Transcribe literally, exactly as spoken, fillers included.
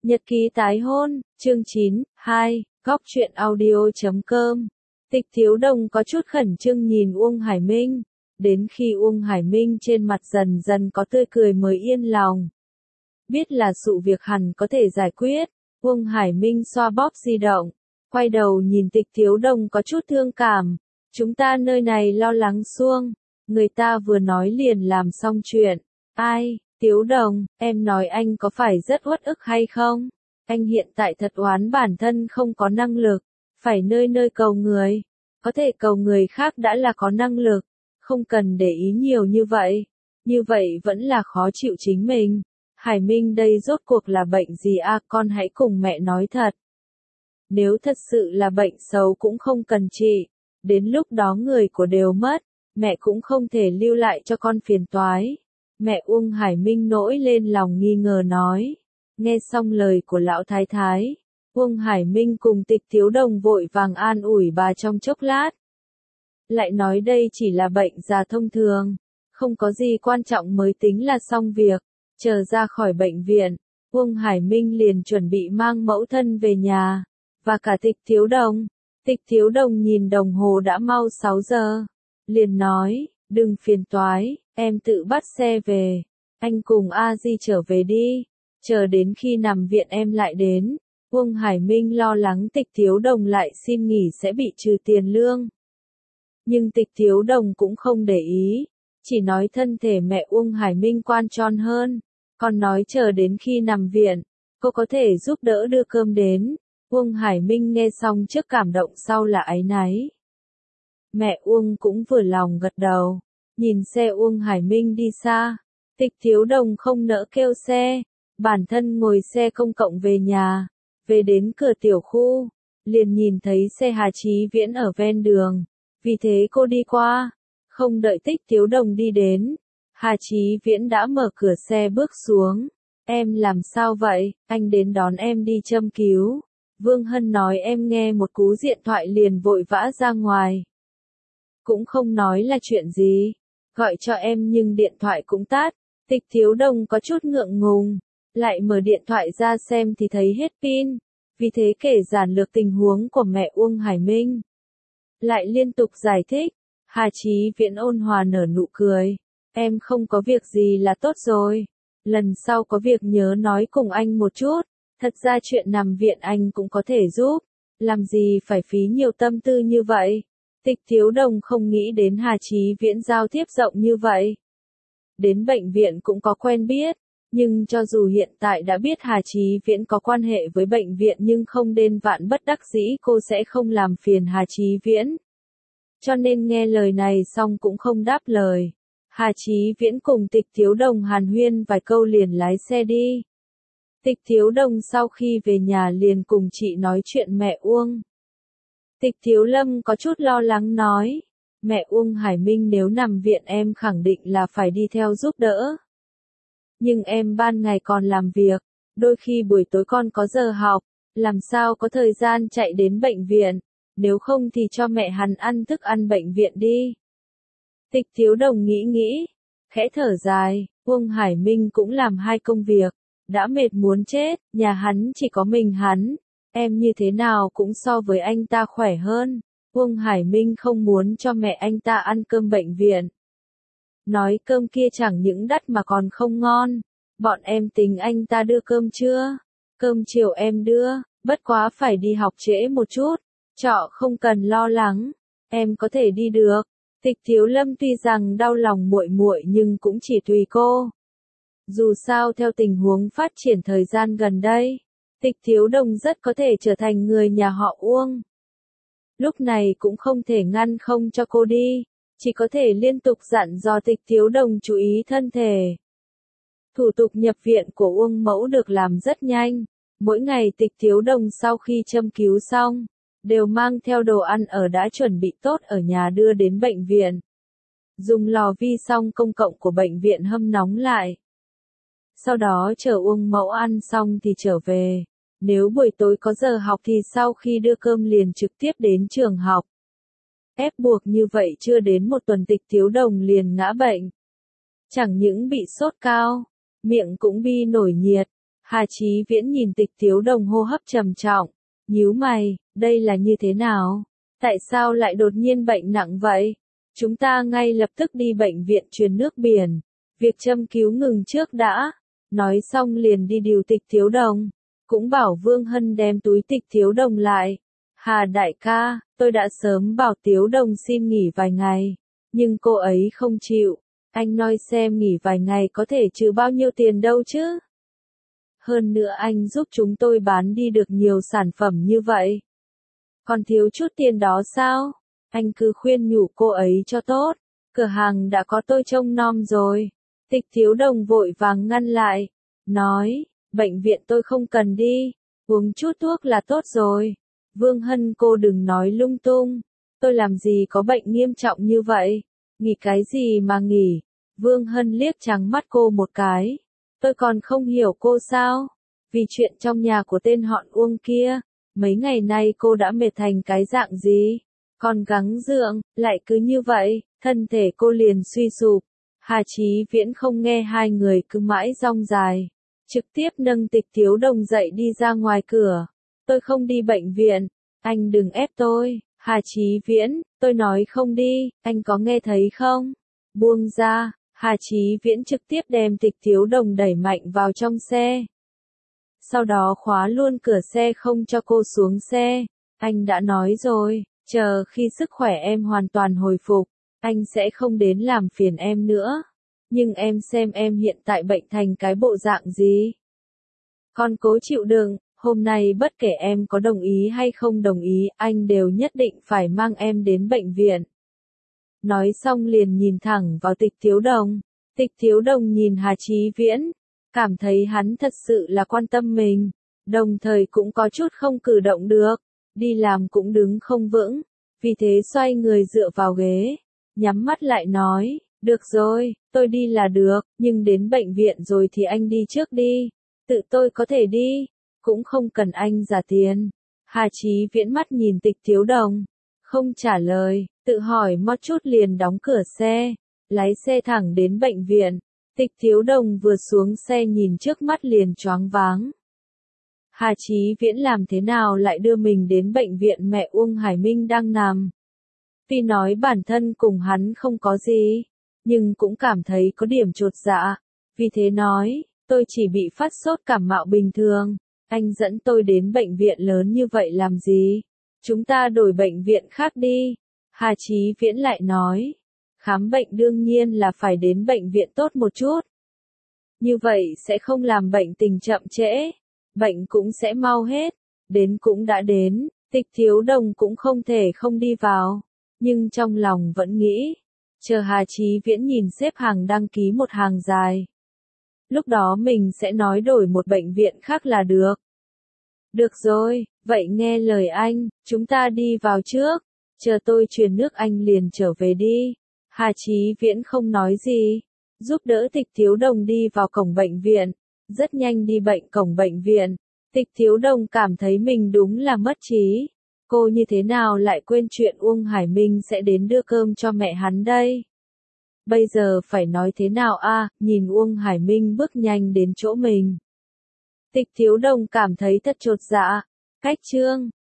Nhật ký tái hôn, chương chín, hai, góc truyện audio chấm com. Tịch Thiếu Đồng có chút khẩn trương nhìn Uông Hải Minh, đến khi Uông Hải Minh trên mặt dần dần có tươi cười mới yên lòng. Biết là sự việc hẳn có thể giải quyết, Uông Hải Minh xoa bóp di động, quay đầu nhìn Tịch Thiếu Đồng có chút thương cảm. Chúng ta nơi này lo lắng xuông, người ta vừa nói liền làm xong chuyện. Ai? Thiếu Đồng, em nói anh có phải rất uất ức hay không? Anh hiện tại thật oán bản thân không có năng lực, phải nơi nơi cầu người. Có thể cầu người khác đã là có năng lực, không cần để ý nhiều như vậy. Như vậy vẫn là khó chịu chính mình. Hải Minh đây rốt cuộc là bệnh gì à, con hãy cùng mẹ nói thật. Nếu thật sự là bệnh xấu cũng không cần trị, đến lúc đó người của đều mất, mẹ cũng không thể lưu lại cho con phiền toái. Mẹ Uông Hải Minh nổi lên lòng nghi ngờ nói. Nghe xong lời của lão thái thái, Uông Hải Minh cùng Tịch Thiếu Đồng vội vàng an ủi bà trong chốc lát. Lại nói đây chỉ là bệnh già thông thường, không có gì quan trọng mới tính là xong việc. Chờ ra khỏi bệnh viện, Uông Hải Minh liền chuẩn bị mang mẫu thân về nhà, và cả Tịch Thiếu Đồng. Tịch Thiếu Đồng nhìn đồng hồ đã mau sáu giờ, liền nói, đừng phiền toái, em tự bắt xe về, anh cùng A Di trở về đi, chờ đến khi nằm viện em lại đến. Uông Hải Minh lo lắng Tịch Thiếu Đồng lại xin nghỉ sẽ bị trừ tiền lương. Nhưng Tịch Thiếu Đồng cũng không để ý, chỉ nói thân thể mẹ Uông Hải Minh quan trọng hơn, còn nói chờ đến khi nằm viện, cô có thể giúp đỡ đưa cơm đến. Uông Hải Minh nghe xong trước cảm động sau là áy náy. Mẹ Uông cũng vừa lòng gật đầu, nhìn xe Uông Hải Minh đi xa. Tịch Thiếu Đồng không nỡ kêu xe, bản thân ngồi xe công cộng về nhà, về đến cửa tiểu khu, liền nhìn thấy xe Hà Chí Viễn ở ven đường, vì thế cô đi qua, không đợi Tịch Thiếu Đồng đi đến, Hà Chí Viễn đã mở cửa xe bước xuống. Em làm sao vậy, anh đến đón em đi châm cứu. Vương Hân nói em nghe một cú điện thoại liền vội vã ra ngoài. Cũng không nói là chuyện gì, gọi cho em nhưng điện thoại cũng tắt. Tịch Thiếu Đồng có chút ngượng ngùng, lại mở điện thoại ra xem thì thấy hết pin, vì thế kể giản lược tình huống của mẹ Uông Hải Minh. Lại liên tục giải thích, Hà Chí Viễn ôn hòa nở nụ cười, em không có việc gì là tốt rồi, lần sau có việc nhớ nói cùng anh một chút, thật ra chuyện nằm viện anh cũng có thể giúp, làm gì phải phí nhiều tâm tư như vậy. Tịch Thiếu Đồng không nghĩ đến Hà Chí Viễn giao tiếp rộng như vậy. Đến bệnh viện cũng có quen biết, nhưng cho dù hiện tại đã biết Hà Chí Viễn có quan hệ với bệnh viện nhưng không đến vạn bất đắc dĩ cô sẽ không làm phiền Hà Chí Viễn. Cho nên nghe lời này xong cũng không đáp lời. Hà Chí Viễn cùng Tịch Thiếu Đồng hàn huyên vài câu liền lái xe đi. Tịch Thiếu Đồng sau khi về nhà liền cùng chị nói chuyện mẹ Uông. Tịch Thiếu Lâm có chút lo lắng nói, mẹ Uông Hải Minh nếu nằm viện em khẳng định là phải đi theo giúp đỡ. Nhưng em ban ngày còn làm việc, đôi khi buổi tối con có giờ học, làm sao có thời gian chạy đến bệnh viện, nếu không thì cho mẹ hắn ăn thức ăn bệnh viện đi. Tịch Thiếu Đồng nghĩ nghĩ, khẽ thở dài, Uông Hải Minh cũng làm hai công việc, đã mệt muốn chết, nhà hắn chỉ có mình hắn, em như thế nào cũng so với anh ta khỏe hơn. Uông Hải Minh không muốn cho mẹ anh ta ăn cơm bệnh viện. Nói cơm kia chẳng những đắt mà còn không ngon. Bọn em tính anh ta đưa cơm chưa? Cơm chiều em đưa, bất quá phải đi học trễ một chút. Trọ không cần lo lắng, em có thể đi được. Tịch Thiếu Lâm tuy rằng đau lòng muội muội nhưng cũng chỉ tùy cô. Dù sao theo tình huống phát triển thời gian gần đây, Tịch Thiếu Đồng rất có thể trở thành người nhà họ Uông. Lúc này cũng không thể ngăn không cho cô đi, chỉ có thể liên tục dặn dò Tịch Thiếu Đồng chú ý thân thể. Thủ tục nhập viện của Uông Mẫu được làm rất nhanh, mỗi ngày Tịch Thiếu Đồng sau khi châm cứu xong, đều mang theo đồ ăn ở đã chuẩn bị tốt ở nhà đưa đến bệnh viện. Dùng lò vi sóng công cộng của bệnh viện hâm nóng lại. Sau đó chờ Uông Mẫu ăn xong thì trở về. Nếu buổi tối có giờ học thì sau khi đưa cơm liền trực tiếp đến trường học. Ép buộc như vậy chưa đến một tuần Tịch Thiếu Đồng liền ngã bệnh. Chẳng những bị sốt cao, miệng cũng bi nổi nhiệt. Hà Chí Viễn nhìn Tịch Thiếu Đồng hô hấp trầm trọng, nhíu mày, đây là như thế nào? Tại sao lại đột nhiên bệnh nặng vậy? Chúng ta ngay lập tức đi bệnh viện truyền nước biển. Việc châm cứu ngừng trước đã. Nói xong liền đi điều Tịch Thiếu Đồng. Cũng bảo Vương Hân đem túi Tịch Thiếu Đồng lại. Hà đại ca, tôi đã sớm bảo Thiếu Đồng xin nghỉ vài ngày. Nhưng cô ấy không chịu. Anh nói xem nghỉ vài ngày có thể trừ bao nhiêu tiền đâu chứ? Hơn nữa anh giúp chúng tôi bán đi được nhiều sản phẩm như vậy. Còn thiếu chút tiền đó sao? Anh cứ khuyên nhủ cô ấy cho tốt. Cửa hàng đã có tôi trông nom rồi. Tịch Thiếu Đồng vội vàng ngăn lại. Nói, bệnh viện tôi không cần đi. Uống chút thuốc là tốt rồi. Vương Hân cô đừng nói lung tung. Tôi làm gì có bệnh nghiêm trọng như vậy? Nghỉ cái gì mà nghỉ? Vương Hân liếc trắng mắt cô một cái. Tôi còn không hiểu cô sao? Vì chuyện trong nhà của tên họ Uông kia. Mấy ngày nay cô đã mệt thành cái dạng gì? Còn gắng gượng, lại cứ như vậy, thân thể cô liền suy sụp. Hà Chí Viễn không nghe hai người cứ mãi rong dài. Trực tiếp nâng Tịch Thiếu Đồng dậy đi ra ngoài cửa. Tôi không đi bệnh viện, anh đừng ép tôi. Hà Chí Viễn, tôi nói không đi, anh có nghe thấy không? Buông ra, Hà Chí Viễn trực tiếp đem Tịch Thiếu Đồng đẩy mạnh vào trong xe. Sau đó khóa luôn cửa xe không cho cô xuống xe. Anh đã nói rồi, chờ khi sức khỏe em hoàn toàn hồi phục, anh sẽ không đến làm phiền em nữa. Nhưng em xem em hiện tại bệnh thành cái bộ dạng gì? Con cố chịu đựng, hôm nay bất kể em có đồng ý hay không đồng ý, anh đều nhất định phải mang em đến bệnh viện. Nói xong liền nhìn thẳng vào Tịch Thiếu Đồng. Tịch Thiếu Đồng nhìn Hà Chí Viễn, cảm thấy hắn thật sự là quan tâm mình, đồng thời cũng có chút không cử động được, đi làm cũng đứng không vững, vì thế xoay người dựa vào ghế, nhắm mắt lại nói, được rồi, tôi đi là được, nhưng đến bệnh viện rồi thì anh đi trước đi, tự tôi có thể đi, cũng không cần anh trả tiền. Hà Chí Viễn mắt nhìn Tịch Thiếu Đồng, không trả lời, tự hỏi một chút liền đóng cửa xe, lái xe thẳng đến bệnh viện. Tịch Thiếu Đồng vừa xuống xe nhìn trước mắt liền choáng váng. Hà Chí Viễn làm thế nào lại đưa mình đến bệnh viện mẹ Uông Hải Minh đang nằm? Tuy nói bản thân cùng hắn không có gì, nhưng cũng cảm thấy có điểm chột dạ. Vì thế nói, tôi chỉ bị phát sốt cảm mạo bình thường. Anh dẫn tôi đến bệnh viện lớn như vậy làm gì? Chúng ta đổi bệnh viện khác đi. Hà Chí Viễn lại nói. Khám bệnh đương nhiên là phải đến bệnh viện tốt một chút. Như vậy sẽ không làm bệnh tình chậm trễ. Bệnh cũng sẽ mau hết. Đến cũng đã đến, Tịch Thiếu Đồng cũng không thể không đi vào. Nhưng trong lòng vẫn nghĩ. Chờ Hà Chí Viễn nhìn xếp hàng đăng ký một hàng dài. Lúc đó mình sẽ nói đổi một bệnh viện khác là được. Được rồi, vậy nghe lời anh, chúng ta đi vào trước. Chờ tôi truyền nước anh liền trở về đi. Hà Chí Viễn không nói gì, giúp đỡ Tịch Thiếu Đồng đi vào cổng bệnh viện, rất nhanh đi bệnh cổng bệnh viện, Tịch Thiếu Đồng cảm thấy mình đúng là mất trí, cô như thế nào lại quên chuyện Uông Hải Minh sẽ đến đưa cơm cho mẹ hắn đây? Bây giờ phải nói thế nào a? À, nhìn Uông Hải Minh bước nhanh đến chỗ mình. Tịch Thiếu Đồng cảm thấy thật chột dạ, cách chương